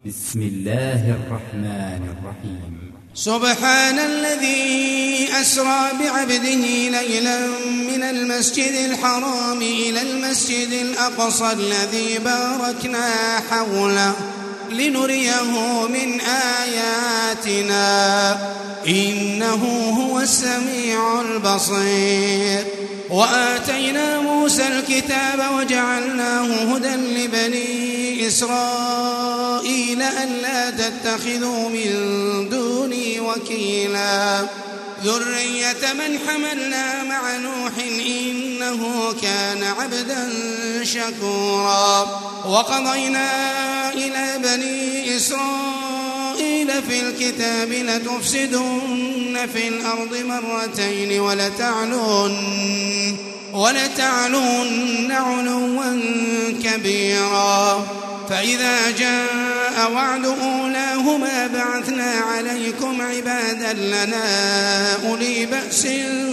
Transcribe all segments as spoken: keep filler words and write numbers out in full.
بسم الله الرحمن الرحيم. سبحان الذي أسرى بعبده ليلا من المسجد الحرام إلى المسجد الأقصى الذي باركنا حوله لنريه من آياتنا إنه هو السميع البصير. وآتينا موسى الكتاب وجعلناه هدى لبني إسرائيل ألا تتخذوا من دوني وكيلا ذرية من حملنا مع نوح إنه كان عبدا شكورا. وقضينا إلى بني إسرائيل في الكتاب لتفسدن في الأرض مرتين ولتعلن ولتعلن علوا كبيرا. فإذا جاء وعد أولاهما بعثنا عليكم عبادا لنا أولي بأس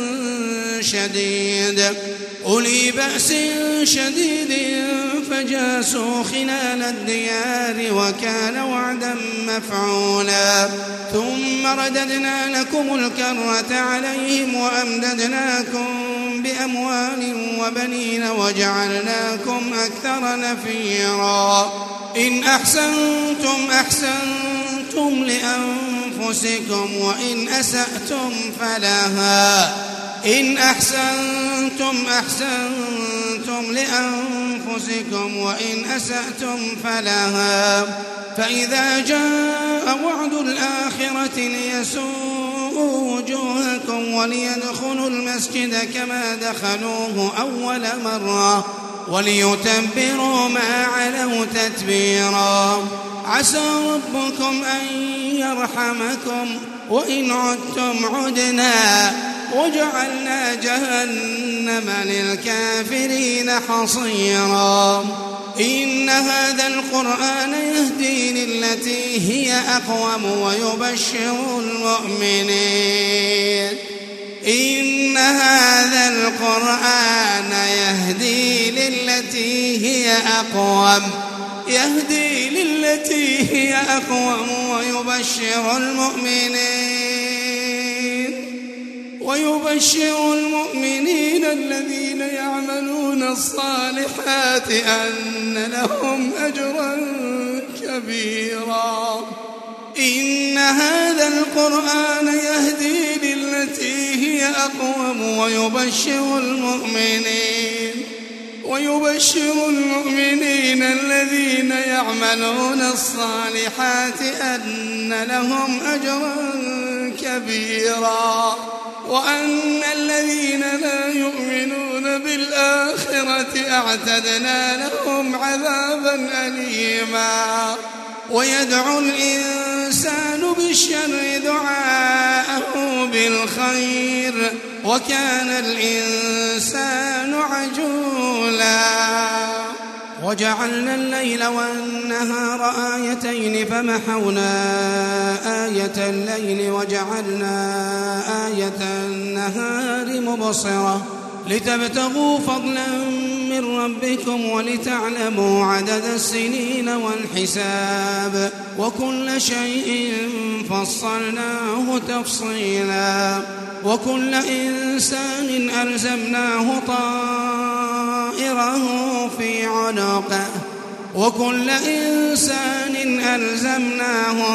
شديد أولي بأس شديد فجاسوا خلال الديار وكان وعدا مفعولا. ثم رددنا لكم الكرة عليهم وأمددناكم بأموال وبنين وجعلناكم أكثر نفيرا. إن أحسنتم أحسنتم لأنفسكم وإن أسأتم فلها إن أحسنتم أحسنتم لأنفسكم وإن أسأتم فلها. فإذا جاء وعد الآخرة ليسوءوا وجوهكم وليدخلوا المسجد كما دخلوه أول مرة وليتبروا ما علوا تتبيرا. عسى ربكم أن يرحمكم وإن عدتم عدنا وجعلنا جهنم للكافرين حصيرا. إن هذا القرآن يهدي للتي هي أقوم ويبشر المؤمنين إن هذا القرآن يهدي للتي هي أقوم يهدي للتي هي أقوم ويبشر المؤمنين ويبشر المؤمنين الذين يعملون الصالحات أن لهم أجرا كبيرا. إن هذا القرآن يهدي للتي هي أقوم ويبشر المؤمنين ويبشر المؤمنين الذين يعملون الصالحات أن لهم أجرا كبيرا. وأن الذين لا يؤمنون بالآخرة أعتدنا لهم عذابا أليما. ويدعو الإنسان بالشر دعاءه بالخير وكان الإنسان عجولا. وجعلنا الليل والنهار آيتين فمحونا آية الليل وجعلنا آية النهار مبصرة لتبتغوا فضلا من ربكم ولتعلموا عدد السنين والحساب وكل شيء فصلناه تفصيلا. وكل إنسان ألزمناه طائره في عنقه وكل إنسان ألزمناه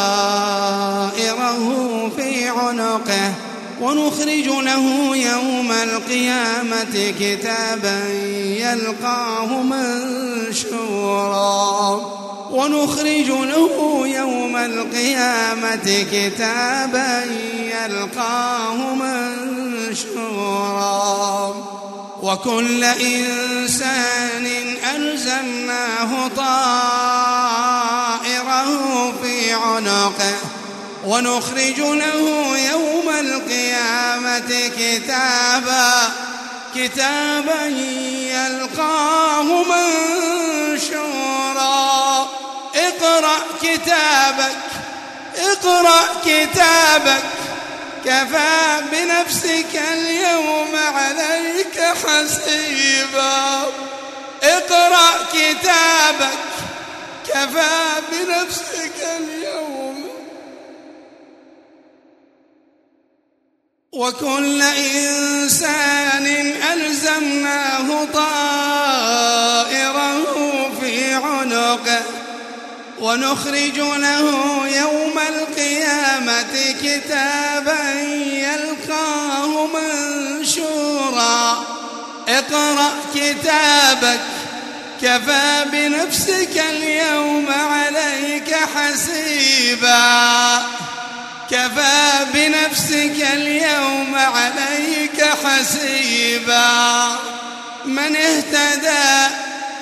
طائره في عنقه ونخرج له يوم القيامة كتابا يلقاه منشورا ونخرج له يوم القيامة كتابا يلقاه منشورا. وكل إنسان ألزمناه طائره في عنقه ونخرج له يوم القيامة كتابا كتابا يلقاه منشورا. اقرأ كتابك اقرأ كتابك كفى بنفسك اليوم عليك حسيبا. اقرأ كتابك كفى بنفسك اليوم. وكل إنسان ألزمناه طائره في عنقه ونخرج له يوم القيامة كتابا يلقاه منشورا اقرأ كتابك كفى بنفسك اليوم عليك حسيبا. كفى بنفسك اليوم عليك حسيبا. من اهتدى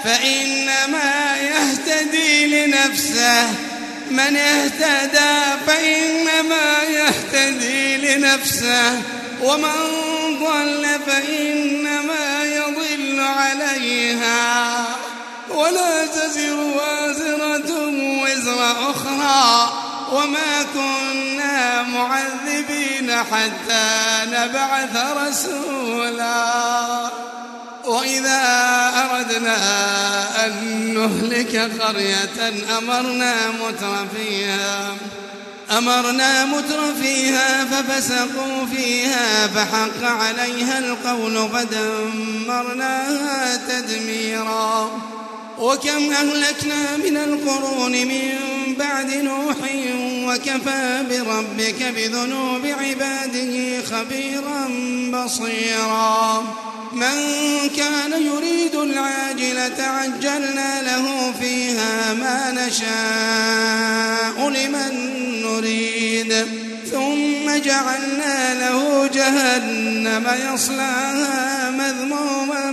فإنما يهتدي لنفسه من اهتدى فإنما يهتدي لنفسه ومن ضل فإنما يضل عليها ولا تزر وازرة وزر أخرى وما كنا معذبين حتى نبعث رسولا. وإذا أردنا أن نهلك قرية أمرنا مترفيها أمرنا مترفيها ففسقوا فيها فحق عليها القول فدمرناها تدميرا. وكم أهلكنا من القرون من بعد نوح وكفى بربك بذنوب عباده خبيرا بصيرا. من كان يريد العاجلة عجلنا له فيها ما نشاء لمن نريد ثم جعلنا له جهنم يصلاها مذموما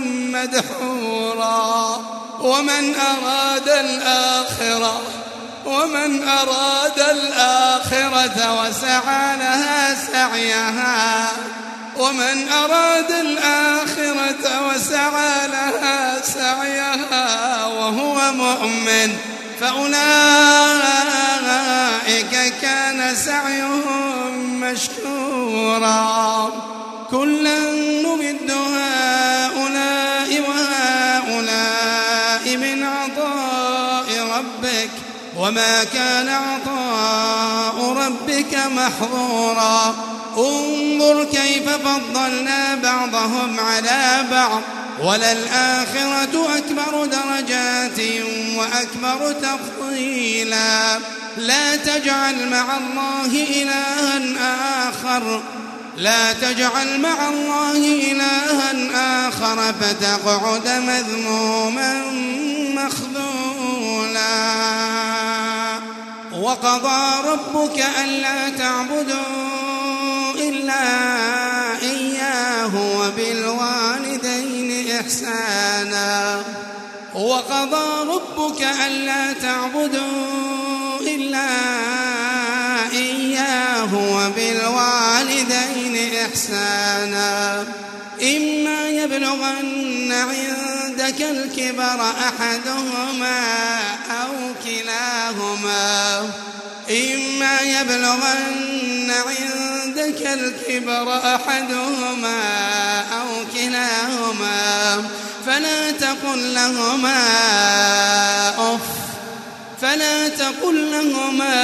مدحورا. ومن أراد الآخرة ومن أراد الآخرة وسعى لها سعيها ومن أراد الآخرة وسعى لها سعيها وهو مؤمن فأولئك كان سعيهم مشكورا. كلا نمد هؤلاء وهؤلاء من عطاء ربك وما كان عطاء ربك محظورا. انظر كيف فضلنا بعضهم على بعض وللآخرة أكبر درجات وأكبر تفضيلا. لا تجعل مع الله إلها آخر لا تجعل مع الله إلها آخر فتقعد مذموما مخذولا. وقضى ربك ألا تعبدوا إلا إياه وبالوالدين إحسانا. وقضى ربك ألا تعبدوا إلا إياه وبالوالدين إحسانا. إما يبلغن عندك الكبر أحدهما أو كلاهما إما يبلغن عندك الكبر أحدهما أو كلاهما فلا تقل لهما أف فلا تقل لهما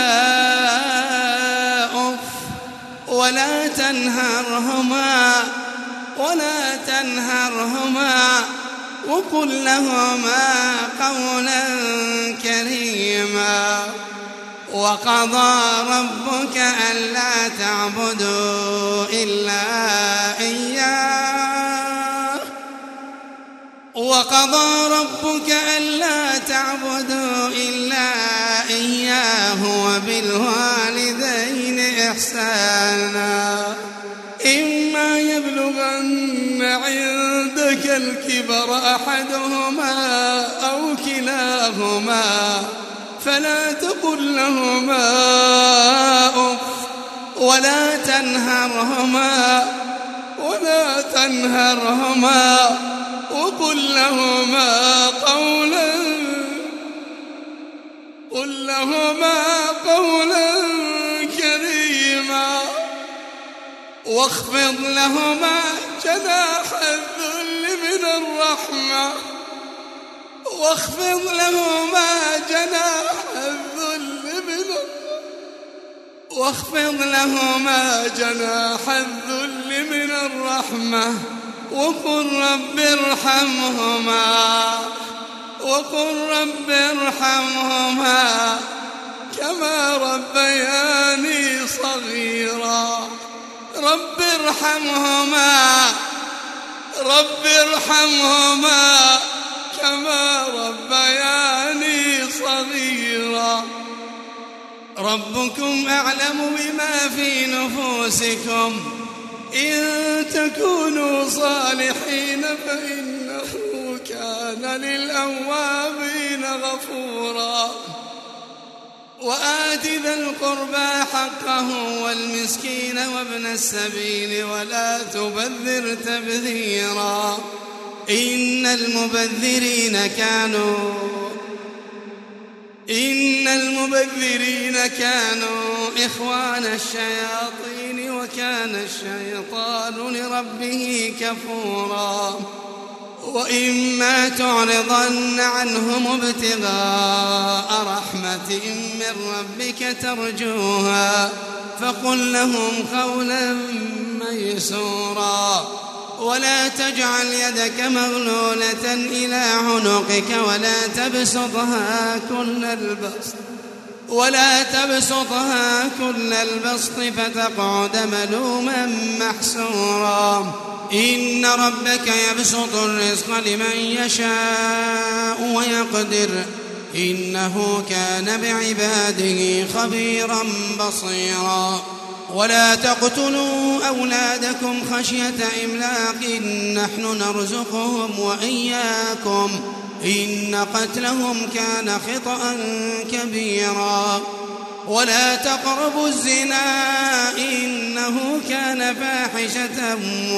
أف ولا تنهرهما ولا تنهرهما وقل لهما قولا كريما. وقضى ربك ألا تعبدوا إلا إياه وقضى ربك ألا تعبدوا إلا إياه وبالوالدين إحسانا. إما يبلغن عندك الكبر أحدهما أو كلاهما فلا تقل لهما أف ولا تنهرهما ولا تنهرهما وقل لهما قولا قل لهما قولا كريما. واخفض لهما جناح الذل من الرحمة واخفض لهما جناح الذل من واخفض لهما جناح الذل من الرحمة وقل رب ارحمهما وقل رب ارحمهما كما ربياني صغيرا. رب ارحمهما رب ارحمهما كما ربياني صغيرا. ربكم أعلم بما في نفوسكم إن تكونوا صالحين فإنه كان للأوابين غفورا. وآت ذا القربى حقه والمسكين وابن السبيل ولا تبذر تبذيرا إن المبذرين كانوا إن المبذرين كانوا إخوان الشياطين وكان الشيطان لربه كفورا. وإما تعرضن عنهم ابتغاء رحمة من ربك ترجوها فقل لهم قولا ميسورا. ولا تجعل يدك مغلولة إلى عنقك ولا تبسطها كل البسط ولا تبسطها كل البسط فتقعد ملوما محسورا. إن ربك يبسط الرزق لمن يشاء ويقدر إنه كان بعباده خبيرا بصيرا. ولا تقتلوا أولادكم خشية إملاق نحن نرزقهم وإياكم إن قتلهم كان خطأ كبيرا. ولا تقربوا الزنا إنه كان فاحشة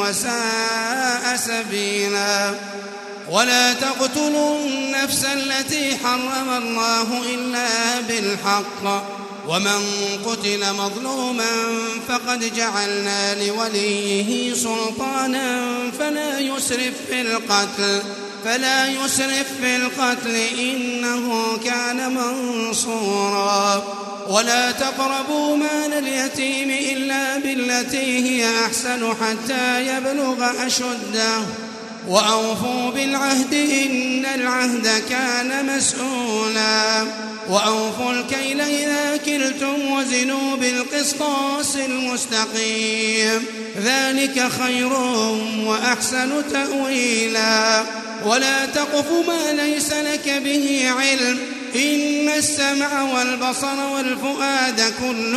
وساء سبيلا. ولا تقتلوا النفس التي حرم الله إلا بالحق ومن قتل مظلوما فقد جعلنا لوليه سلطانا فلا يسرف في القتل فلا يسرف في القتل إنه كان منصورا. ولا تقربوا مال اليتيم إلا بالتي هي أحسن حتى يبلغ أشده وأوفوا بالعهد إن العهد كان مسؤولا. وأوفوا الكيل إذا كلتم وزنوا بالقسطاس المستقيم ذلك خير وأحسن تأويلا. ولا تقف ما ليس لك به علم إن السمع والبصر والفؤاد كل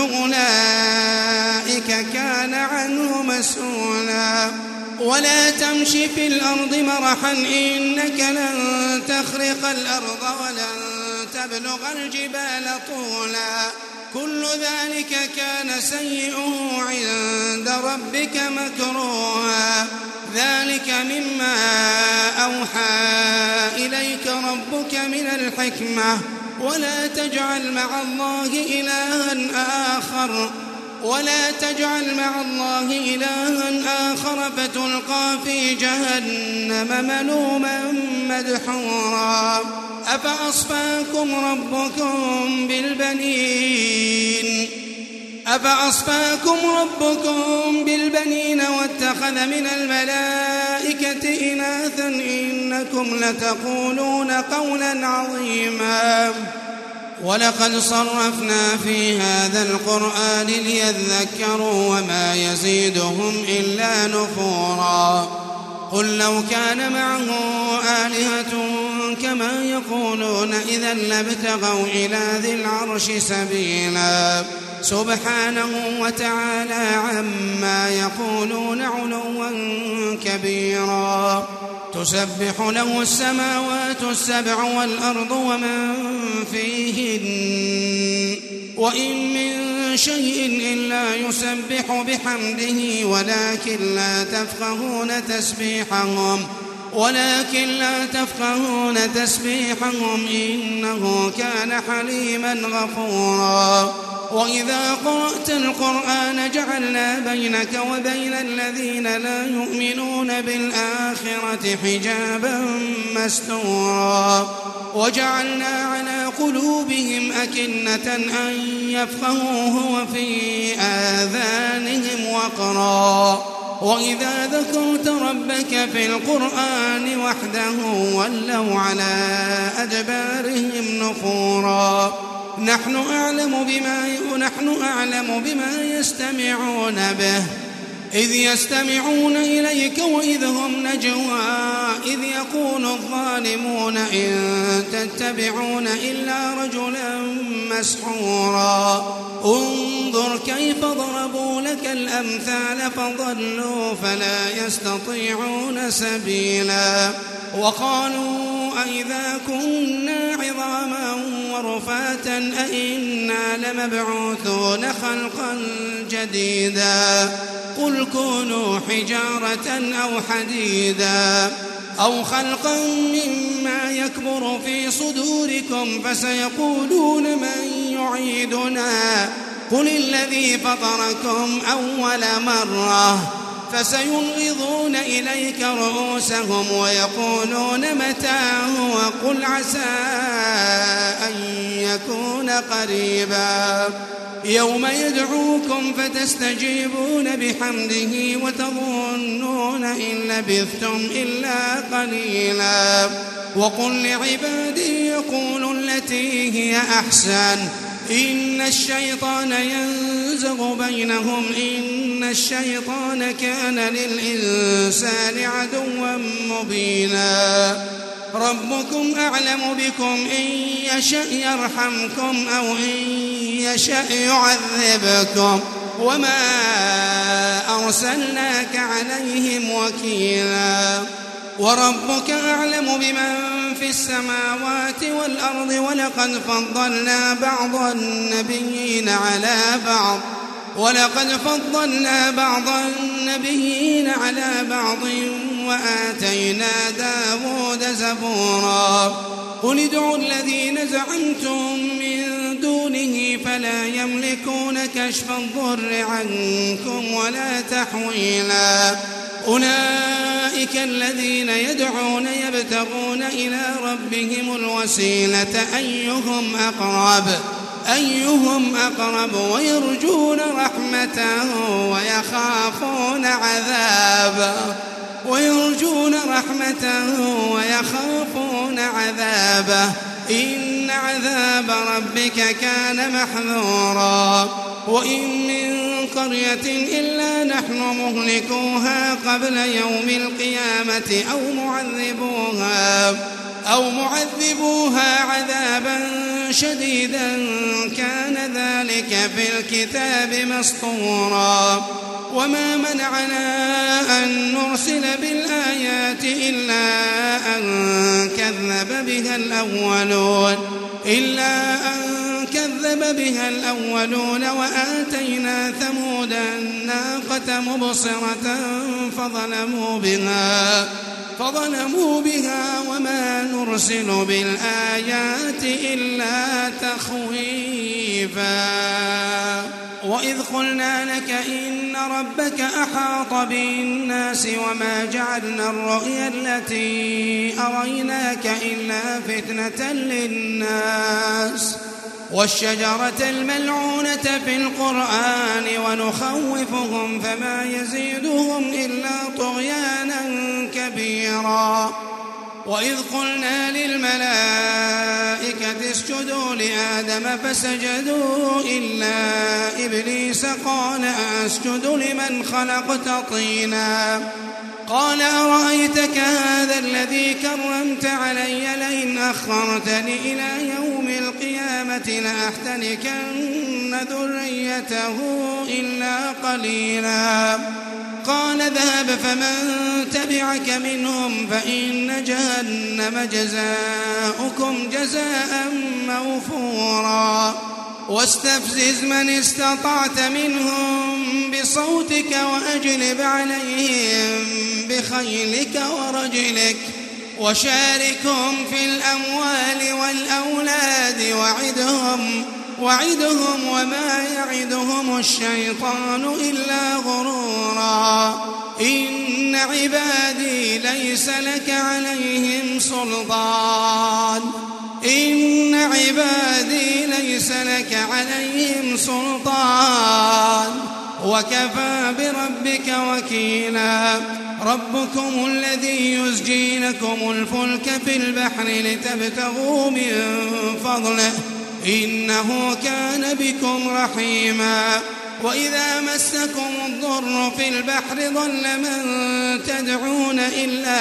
أولئك كان عنه مسؤولا. ولا تمش في الأرض مرحا إنك لن تخرق الأرض ولن تبلغ الجبال طولا كل ذلك كان سيئه عند ربك مكروها. ذلك مما أوحى إليك ربك من الحكمة. ولا تجعل مع الله إلها آخر ولا تجعل مع الله إلها آخر فتلقى في جهنم ملوما مدحورا. أفأصفاكم ربكم بالبنين أفأصفاكم ربكم بالبنين واتخذ من الملائكة إناثا إنكم لتقولون قولا عظيما. ولقد صرفنا في هذا القرآن ليذكروا وما يزيدهم إلا نفورا. قل لو كان معه آلهة كما يقولون إذا لابتغوا إلى ذي العرش سبيلا. سبحانه وتعالى عما يقولون علوا كبيرا. تسبح له السماوات السبع والأرض ومن فيهن وإن من شيء إلا يسبح بحمده ولكن لا تفقهون تسبيحهم ولكن لا تفقهون تسبيحهم إنه كان حليما غفورا وإذا قرأت القرآن جعلنا بينك وبين الذين لا يؤمنون بالآخرة حجابا مستورا وجعلنا على قلوبهم أكنة أن يفقهوه وفي آذانهم وقرا وإذا ذكرت ربك في القرآن وحده ولوا على أدبارهم نفورا نحن أعلم بما نحن أعلم بما يستمعون به إذ يستمعون إليك وإذ هم نجوى إذ يقول الظالمون إن تتبعون إلا رجلا مسحورا انظر كيف ضربوا لك الأمثال فضلوا فلا يستطيعون سبيلا وقالوا أئذا كنا عظاما ورفاتا أئنا لمبعوثون خلقا جديدا قل كونوا حجارة أو حديدا أو خلقا مما يكبر في صدوركم فسيقولون من يعيدنا قل الذي فطركم أول مرة فسينغضون إليك رؤوسهم ويقولون متى هو قل عسى أن يكون قريبا يوم يدعوكم فتستجيبون بحمده وتظنون إن لبثتم إلا قليلا وقل لعبادي يقولوا التي هي أحسن إن الشيطان ينزغ بينهم إن الشيطان كان للإنسان عدوا مبينا ربكم أعلم بكم إن يشأ يرحمكم أو إن يشأ يعذبكم وما أرسلناك عليهم وكيلا وربك أعلم بمن في السماوات والأرض ولقد فضلنا بعض النبيين على بعض ولقد فضلنا بعض النبيين على بعض وآتينا داود زبورا قل ادعوا الذين زعمتم من دونه فلا يملكون كشف الضر عنكم ولا تحويلا أولئك الذين يدعون يبتغون إلى ربهم الوسيلة أيهم أقرب أيهم أقرب ويرجون رحمته ويخافون عذابه ويرجون رحمته ويخافون عذابه إن عذاب ربك كان محذورا وإن من قرية إلا نحن مهلكوها قبل يوم القيامة أو معذبوها أو معذبوها عذابا شديدا كان ذلك في الكتاب مسطورا وما منعنا أن نرسل بالآيات إلا أن كذب بها الأولون إلا أن كذب بها الأولون وآتينا ثمود الناقة مبصرة فظلموا بها فظلموا بها وما نرسل بالآيات إلا تخويفا وإذ قلنا لك إن ربك أحاط بالناس وما جعلنا الرؤيا التي أريناك إلا فتنة للناس والشجرة الملعونة في القرآن ونخوفهم فما يزيدهم إلا طغيانا كبيرا وإذ قلنا للملائكة اسجدوا لآدم فسجدوا إلا إبليس قال أسجد لمن خلقت طينا قال أرأيتك هذا الذي كرمت علي لئن أخرتني إلى يوم القيامة لأحتنكن ذريته إلا قليلا قال اذهب فمن تبعك منهم فإن جهنم جزاؤكم جزاء موفورا واستفزز من استطعت منهم بصوتك وأجلب عليهم بخيلك ورجلك وشاركهم في الأموال والأولاد وعدهم وعدهم وما يعدهم الشيطان إلا غرورا إن عبادي ليس لك عليهم سلطان إن عبادي ليس لك عليهم سلطان وكفى بربك وكيلا ربكم الذي يزجي لكم الفلك في البحر لتبتغوا من فضله إنه كان بكم رحيما وإذا مسكم الضر في البحر ضل من تدعون إلا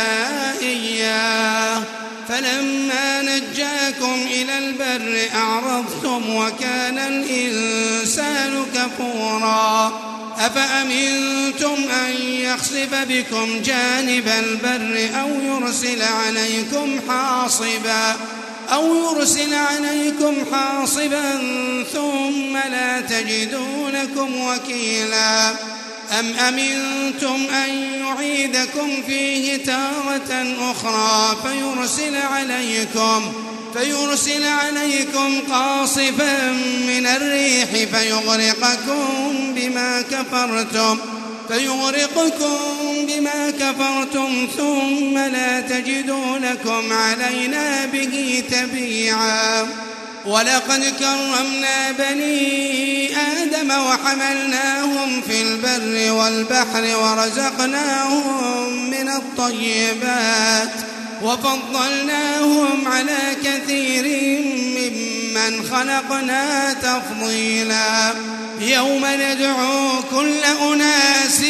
إياه فلما نجاكم إلى البر أعرضتم وكان الإنسان كفورا أفأمنتم أن يخسف بكم جانب البر أو يرسل عليكم حاصبا أو يرسل عليكم حاصبا ثم لا تجدوا لكم وكيلا أم أمنتم أن يعيدكم فيه تارة أخرى فيرسل عليكم فيرسل عليكم قاصفا من الريح فيغرقكم بما كفرتم فيغرقكم بما كفرتم ثم لا تجدوا لكم علينا به تبيعا ولقد كرمنا بني آدم وحملناهم في البر والبحر ورزقناهم من الطيبات وفضلناهم على كثير ممن خلقنا تفضيلا يوم ندعو كل أناس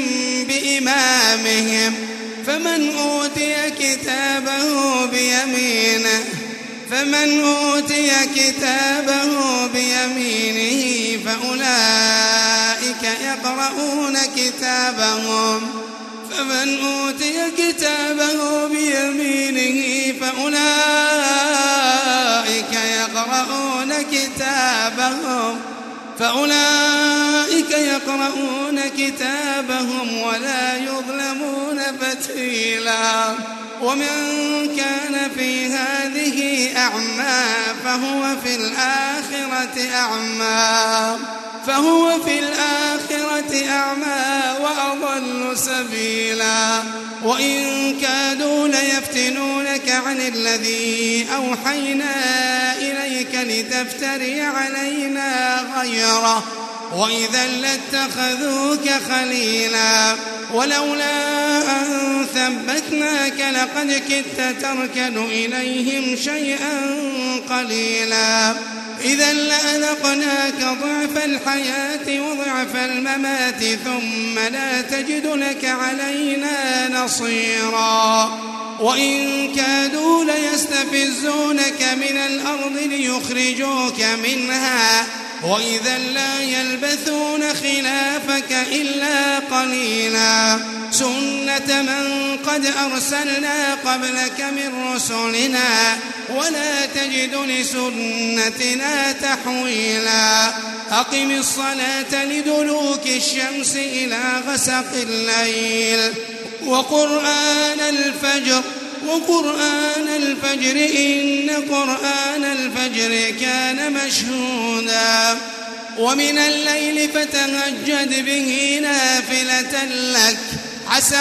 بإمامهم فمن أوتي كتابه بيمينه فمن أوتي كتابه بيمينه فأولئك يقرؤون كتابهم فمن أوتي كتابه بيمينه فأولئك يقرؤون كتابهم فأولئك يقرؤون كتابهم ولا يظلمون فتيلا ومن كان في هذه أعمى فهو في الآخرة أعمى فهو في الآخرة أعمى وأضل سبيلا وإن كادوا ليفتنونك عن الذي أوحينا إليك لتفتري علينا غيره وإذا لاتخذوك خليلا ولولا أن ثبتناك لقد كدت تركن إليهم شيئا قليلا إذا لأذقناك ضعف الحياة وضعف الممات ثم لا تجد لك علينا نصيرا وإن كادوا ليستفزونك من الأرض ليخرجوك منها وإذا لا يلبثون خلافك إلا قليلا سنة من قد أرسلنا قبلك من رسلنا ولا تجد لسنتنا تحويلا أقم الصلاة لدلوك الشمس إلى غسق الليل وقرآن الفجر وقرآن الفجر إن قرآن الفجر كان مشهودا ومن الليل فتهجد به نافلة لك عسى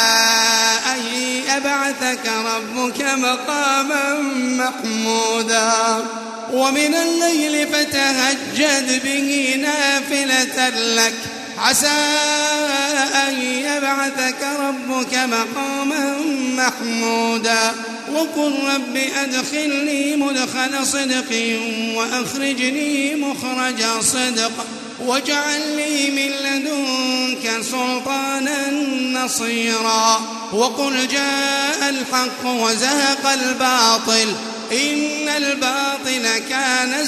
أن يبعثك ربك مقاما محمودا ومن الليل فتهجد به نافلة لك عسى أن يبعثك ربك مقاما محمودا وقل رب أدخلني مدخل صدق وأخرجني مخرج صدق واجعل لي من لدنك سلطانا نصيرا وقل جاء الحق وزهق الباطل إن الباطل كان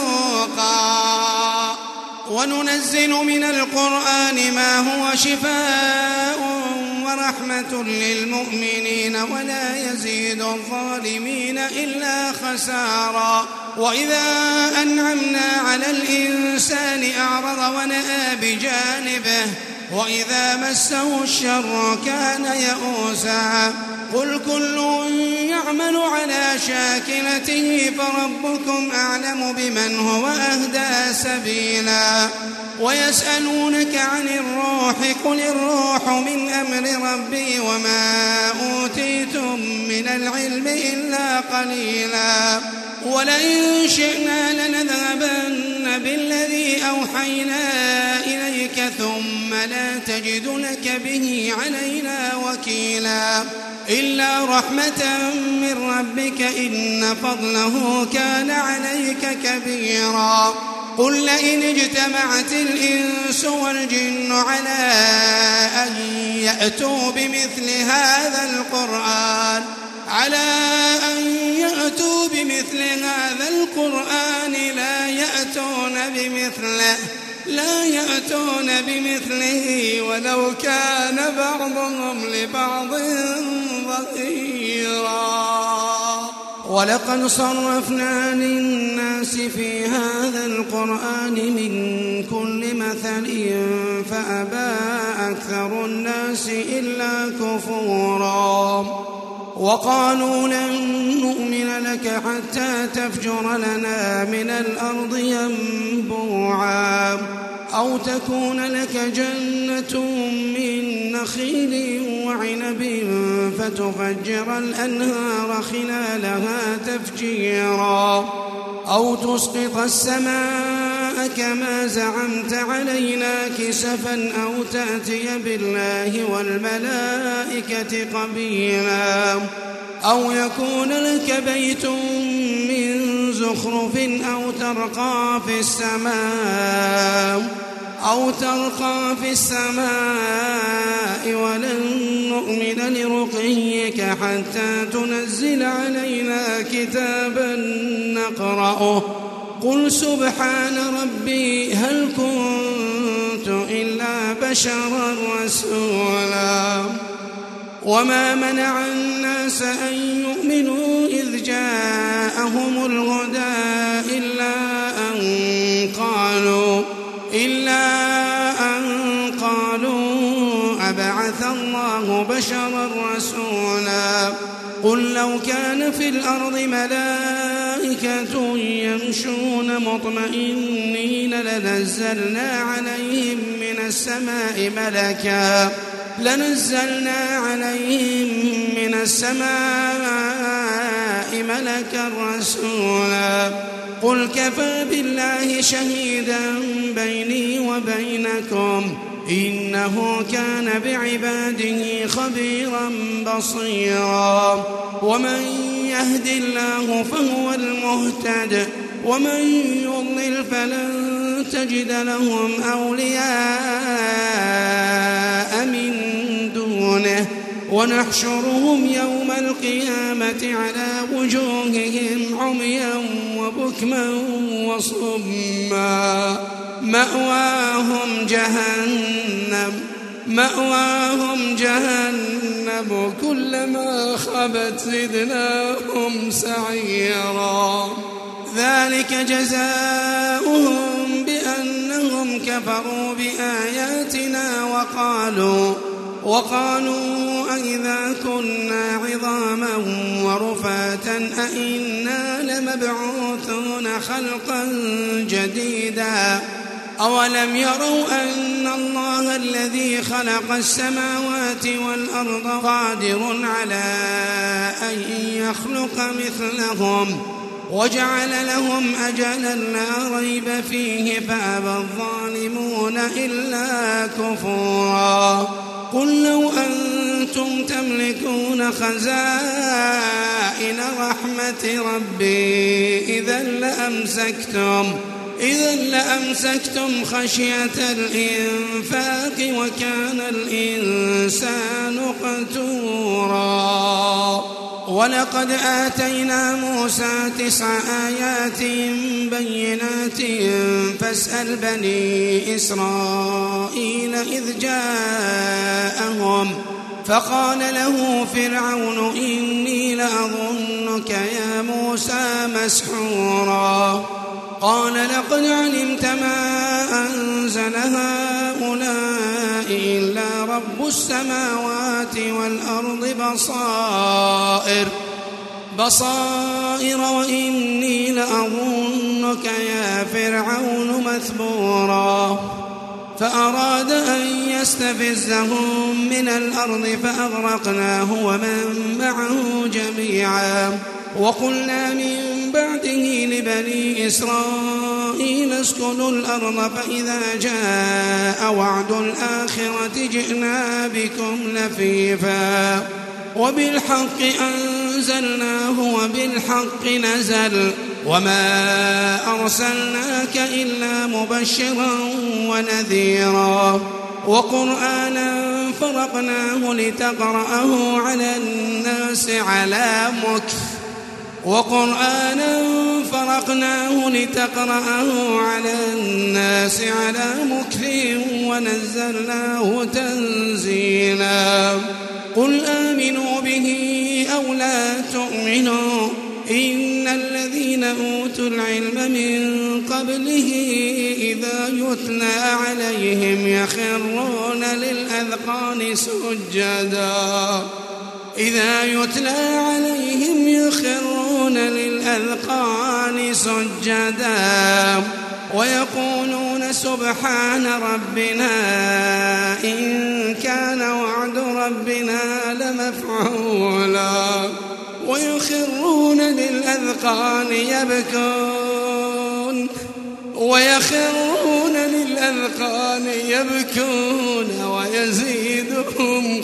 زهوقا وننزل من القرآن ما هو شفاء ورحمة للمؤمنين ولا يزيد الظالمين إلا خسارا. وإذا أنعمنا على الإنسان أعرض ونأى بجانبه وإذا مسه الشر كان يئوسا. قل كل يعمل على شاكلته فربكم أعلم بمن هو أهدى سبيلا. ويسألونك عن الروح قل الروح من أمر ربي وما أوتيتم من العلم إلا قليلا. ولئن شئنا لنذهبن بالذي أوحينا إليك ثم لا تجد لك به علينا وكيلا إلا رحمة من ربك إن فضله كان عليك كبيرا. قل لئن اجتمعت الإنس والجن على أن يأتوا بمثل هذا القرآن على أن يأتوا بمثل هذا القرآن لا يأتون بمثله لا يأتون بمثله ولو كان بعضهم لبعض ظهيرا. ولقد صرفنا للناس في هذا القرآن من كل مثل فأبى أكثر الناس إلا كفورا. وقالوا لن نؤمن لك حتى تفجر لنا من الأرض ينبوعا أو تكون لك جنة من نخيل وعنب فتفجر الأنهار خلالها تفجيرا أو تسقط السماء كما زعمت علينا كسفا أو تأتي بالله والملائكة قبيلا أو يكون لك بيت من زخرف أو ترقى في السماء أو ترقى في السماء ولن نؤمن لرقيك حتى تنزل علينا كتابا نقرأه قل سبحان ربي هل كنت إلا بشرا رسولا. وما منع الناس أن يؤمنوا إذ جاءهم الهدى إلا أن قالوا إلا أن قالوا أبعث الله بشرا رسولا. قل لو كان في الأرض ملائكة يمشون مطمئنين لنزلنا عليهم من السماء ملكا لنزلنا عليهم من السماء ملكا رسولا. قل كفى بالله شهيدا بيني وبينكم إنه كان بعباده خبيرا بصيرا. ومن يهد الله فهو المهتد ومن يضلل فلن تجد لهم أولياء من دونه ونحشرهم يوم القيامة على وجوههم عميا وبكما وصما مأواهم جهنم مأواهم جهنم كلما خبت زدناهم سعيرا. ذلك جزاؤهم بأنهم كفروا بآياتنا وقالوا وقالوا أئذا كنا عظاما ورفاتا أئنا لمبعوثون خلقا جديدا. أولم يروا أن الله الذي خلق السماوات والأرض قادر على أن يخلق مثلهم وجعل لهم أجلا لا ريب فيه فأبى الظالمون إلا كفورا. قل لو أنتم تملكون خزائن رحمة ربي إذا لأمسكتم إذا لأمسكتم خشية الإنفاق وكان الإنسان قتورا. ولقد آتينا موسى تسع آيات بينات فاسأل بني إسرائيل إذ جاءهم فقال له فرعون إني لأظنك يا موسى مسحورا قال لقد علمت ما أنزل هؤلاء إلا رب السماوات والأرض بصائر بصائر وإني لأظنك يا فرعون مثبورا فأراد أن يستفزهم من الأرض فأغرقناه ومن معه جميعا وقلنا من بعده لبني إسرائيل اسكنوا الأرض فإذا جاء وعد الآخرة جئنا بكم لفيفا وبالحق أنزلناه وبالحق نزل وما أرسلناك إلا مبشرا ونذيرا وقرآنا فرقناه لتقرأه على الناس على مكث وقرآنا فرقناه لتقرأه على الناس على مكث ونزلناه تنزيلا قل آمنوا به أو لا تؤمنوا إن الذين أوتوا العلم من قبله إذا يتلى عليهم يخرون للأذقان سجدا إذا يتلى عليهم يخرون للأذقان سجدا ويقولون سبحان ربنا إن كان وعد ربنا لمفعولا ويخرون للأذقان يبكون ويخرون للأذقان يبكون ويزيدهم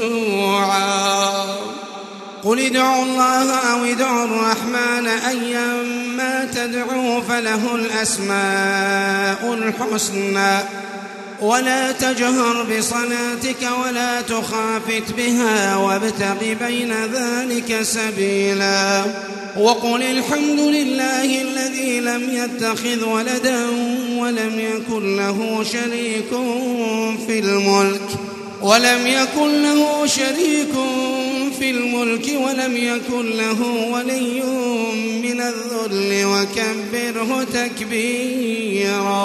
خشوعا قل ادعوا الله أو ادعوا الرحمن أيما تدعوا فله الأسماء الحسنى ولا تجهر بصلاتك ولا تخافت بها وابتغ بين ذلك سبيلا وقل الحمد لله الذي لم يتخذ ولدا ولم يكن له شريك في الملك ولم يكن له شريك في الملك ولم يكن له ولي من الذل وكبره تكبيرا